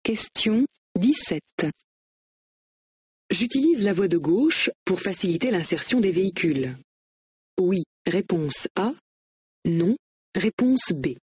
Question 17. J'utilise la voie de gauche pour faciliter l'insertion des véhicules. Oui, réponse A. Non, réponse B.